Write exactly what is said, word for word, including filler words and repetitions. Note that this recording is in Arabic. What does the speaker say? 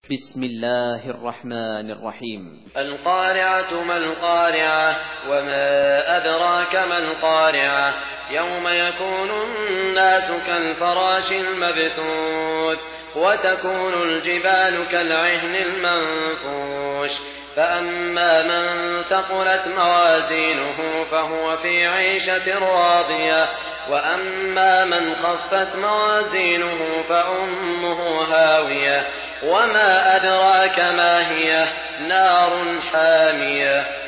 بسم الله الرحمن الرحيم. القارعة ما القارعة وما أدراك ما القارعة يوم يكون الناس كالفراش المبثوث وتكون الجبال كالعهن المنفوش فأما من ثقلت موازينه فهو في عيشة راضية وأما من خفت موازينه فأمه هاوية وما أدراك ما هي نار حامية.